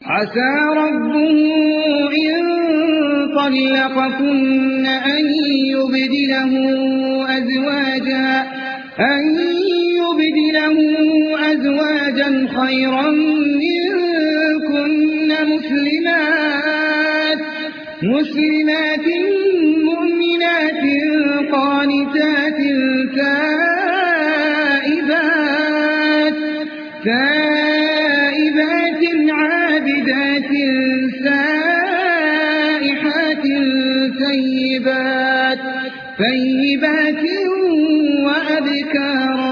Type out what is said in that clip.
عسى ربه إن طلقكن أن يبدله أزواجا خيرا منكن مسلمات مؤمنات قانتات تائبات عابدات سائحات ثيبات وأبكارا